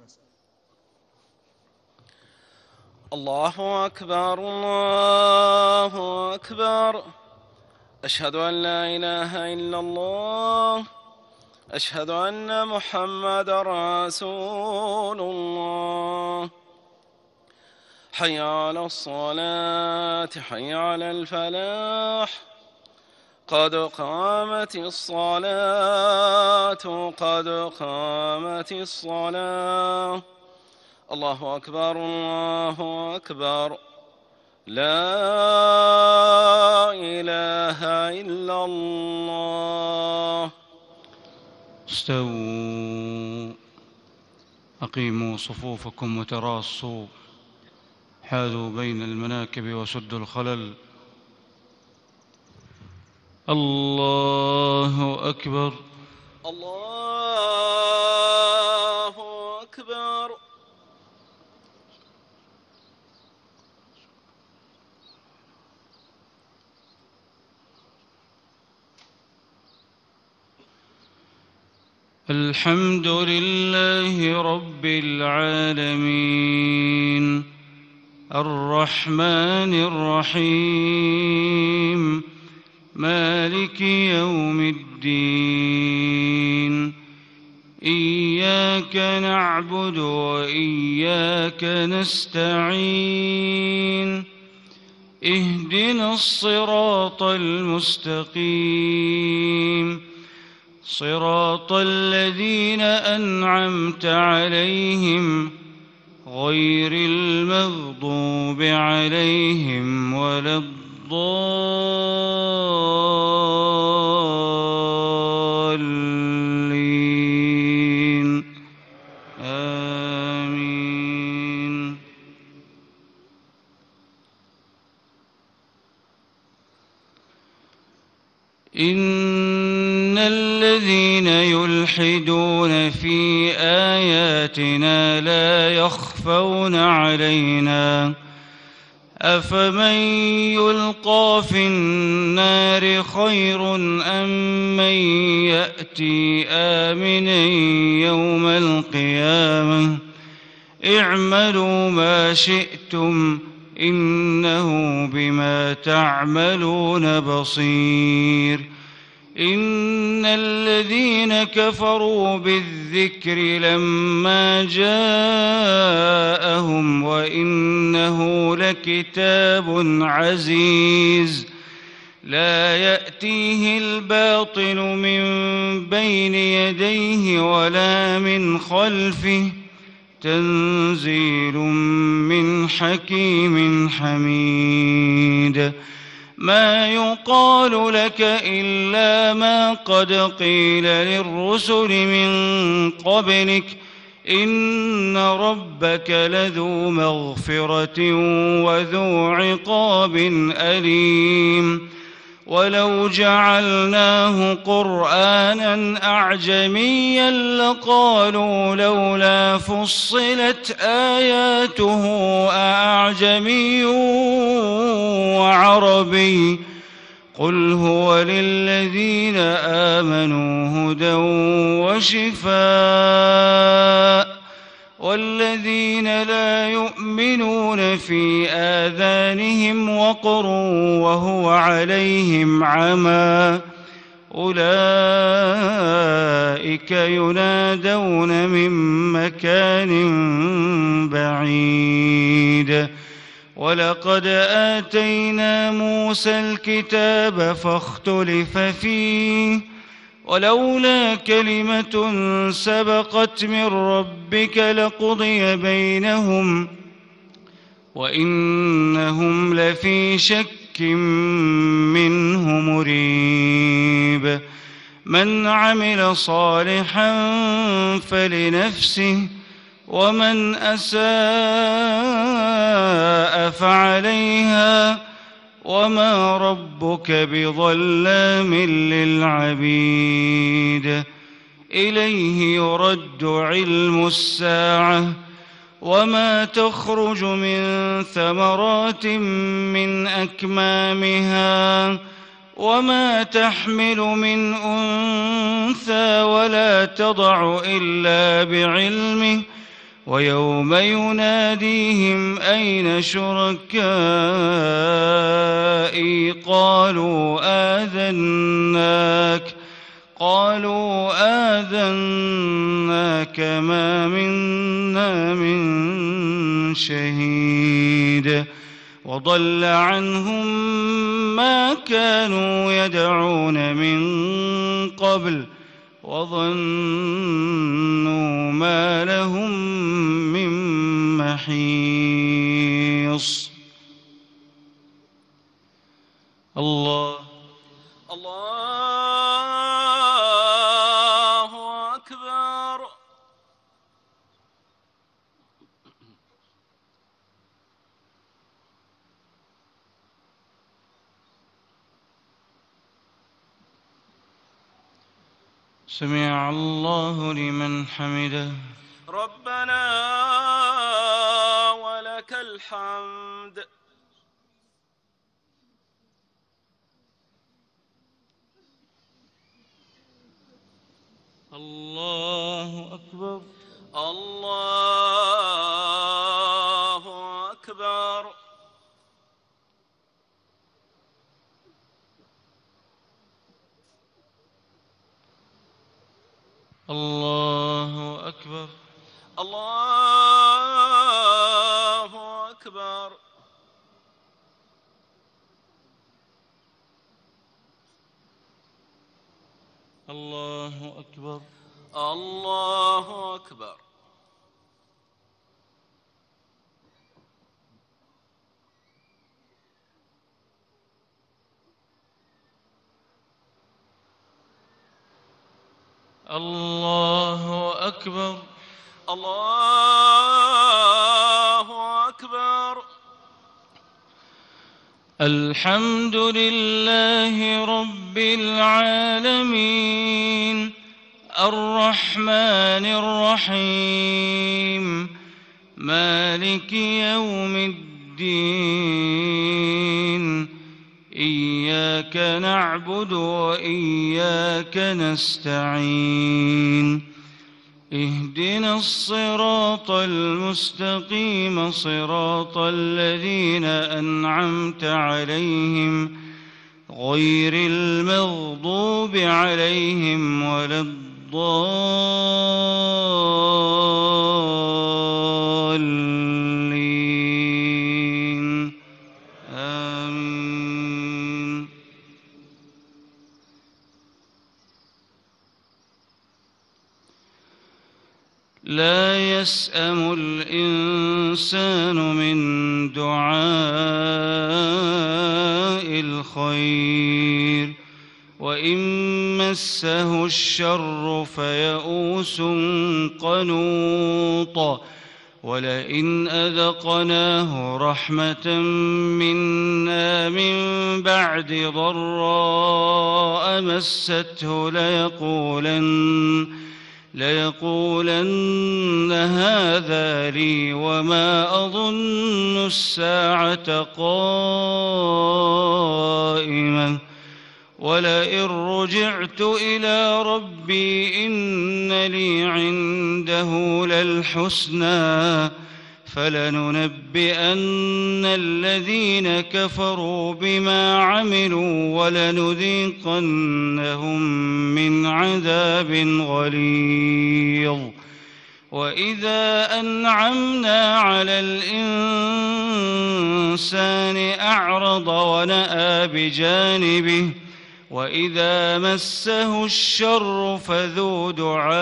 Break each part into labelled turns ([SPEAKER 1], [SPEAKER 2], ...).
[SPEAKER 1] الله أكبر الله أكبر. أشهد أن لا إله إلا الله. أشهد أن محمدًا رسول الله. حي على الصلاة حي على الفلاح. قد قامت الصلاة قد قامت الصلاة. الله أكبر الله أكبر. لا إله إلا الله.
[SPEAKER 2] استووا، أقيموا صفوفكم وتراصوا، حاذوا بين المناكب وسدوا الخلل. الله أكبر
[SPEAKER 1] الله أكبر.
[SPEAKER 2] الحمد لله رب العالمين، الرحمن الرحيم، مالك يوم الدين. إياك نعبد وإياك نستعين. اهدنا الصراط المستقيم، صراط الذين أنعمت عليهم غير المغضوب عليهم ولا الضالين. آمين. إن الذين يلحدون في آياتنا لا يخفون علينا، أفمن يلقى في النار خير أم من يأتي آمنا يوم القيامة. اعملوا ما شئتم إنه بما تعملون بصير. إن الذين كفروا بالذكر لما جاءهم وإنه لكتاب عزيز، لا يأتيه الباطل من بين يديه ولا من خلفه، تنزيل من حكيم حميد. ما يقال لك إلا ما قد قيل للرسل من قبلك، إن ربك لذو مغفرة وذو عقاب أليم. ولو جعلناه قرآنا أعجميا لقالوا لولا فصلت آياته أأعجمي وعربي، قل هو للذين آمنوا هدى وشفاء، والذين لا يؤمنون في آذانهم وقر وهو عليهم عمى، أولئك ينادون من مكان بعيد. ولقد آتينا موسى الكتاب فاختلف فيه، ولولا كلمة سبقت من ربك لقضي بينهم وإنهم لفي شك منه مريب. من عمل صالحا فلنفسه ومن أساء فعليها وما ربك بظلام للعبيد. إليه يرد علم الساعة وما تخرج من ثمرات من أكمامها وما تحمل من أنثى ولا تضع إلا بعلمه، ويوم يناديهم أين شركائي قالوا آذناك ما منا من شهيد وضل عنهم ما كانوا يدعون من قبل وظنوا ما لهم من محيص. الله
[SPEAKER 1] أكبر.
[SPEAKER 2] سمع الله لمن حمده.
[SPEAKER 1] ربنا ولك الحمد.
[SPEAKER 2] الله أكبر.
[SPEAKER 1] الله أكبر.
[SPEAKER 2] الله أكبر.
[SPEAKER 1] الله أكبر.
[SPEAKER 2] الله أكبر.
[SPEAKER 1] الله أكبر.
[SPEAKER 2] الله أكبر.
[SPEAKER 1] الله أكبر.
[SPEAKER 2] الحمد لله رب العالمين الرحمن الرحيم مالك يوم الدين إياك نعبد وإياك نستعين اهدنا الصراط المستقيم صراط الذين أنعمت عليهم غير المغضوب عليهم ولا الضالين آمين. لا يسأم الإنسان من دعاء الخير وإن مسه الشر فيئوس قنوط ولئن أذقناه رحمة منا من بعد ضراء مسته ليقولن هذا لي وما أظن الساعة قائمة ولئن رجعت إلى ربي إن لي عنده للحسنى فلننبئن الذين كفروا بما عملوا ولنذيقنهم من عذاب غليظ. وإذا أنعمنا على الإنسان أعرض ونأى بجانبه وإذا مسه الشر فذو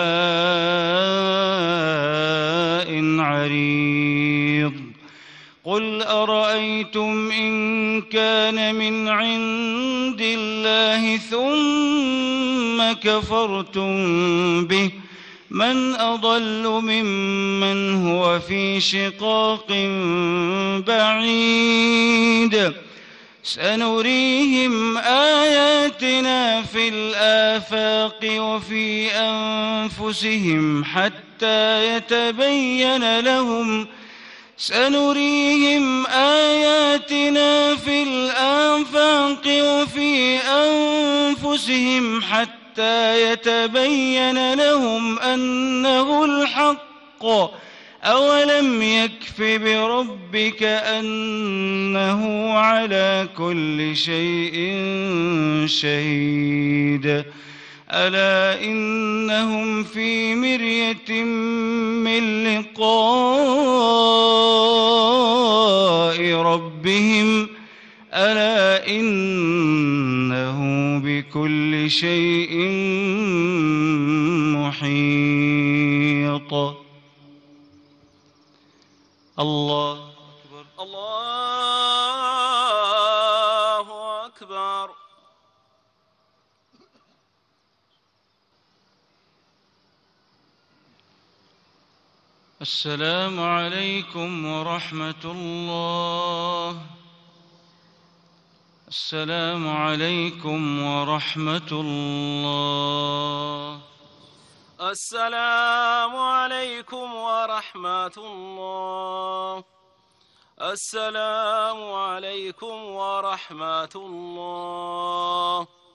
[SPEAKER 2] دعاء عريض. قل أرأيتم إن كان من عند الله ثم كفرتم به من أضل ممن هو في شقاق بعيد. سنريهم آياتنا في الآفاق وفي أنفسهم حتى يتبين لهم سنريهم آياتنا في الآفاق وفي أنفسهم حتى يتبين لهم أنه الحق أولم يكف بربك أنه على كل شيء شهيد ألا إنهم في مرية من لقاء ربهم ألا إنه بكل شيء محيط الله أكبر
[SPEAKER 1] الله أكبر.
[SPEAKER 2] السلام عليكم ورحمة الله. السلام عليكم ورحمة الله.
[SPEAKER 1] السلام عليكم ورحمة الله. السلام عليكم ورحمة الله.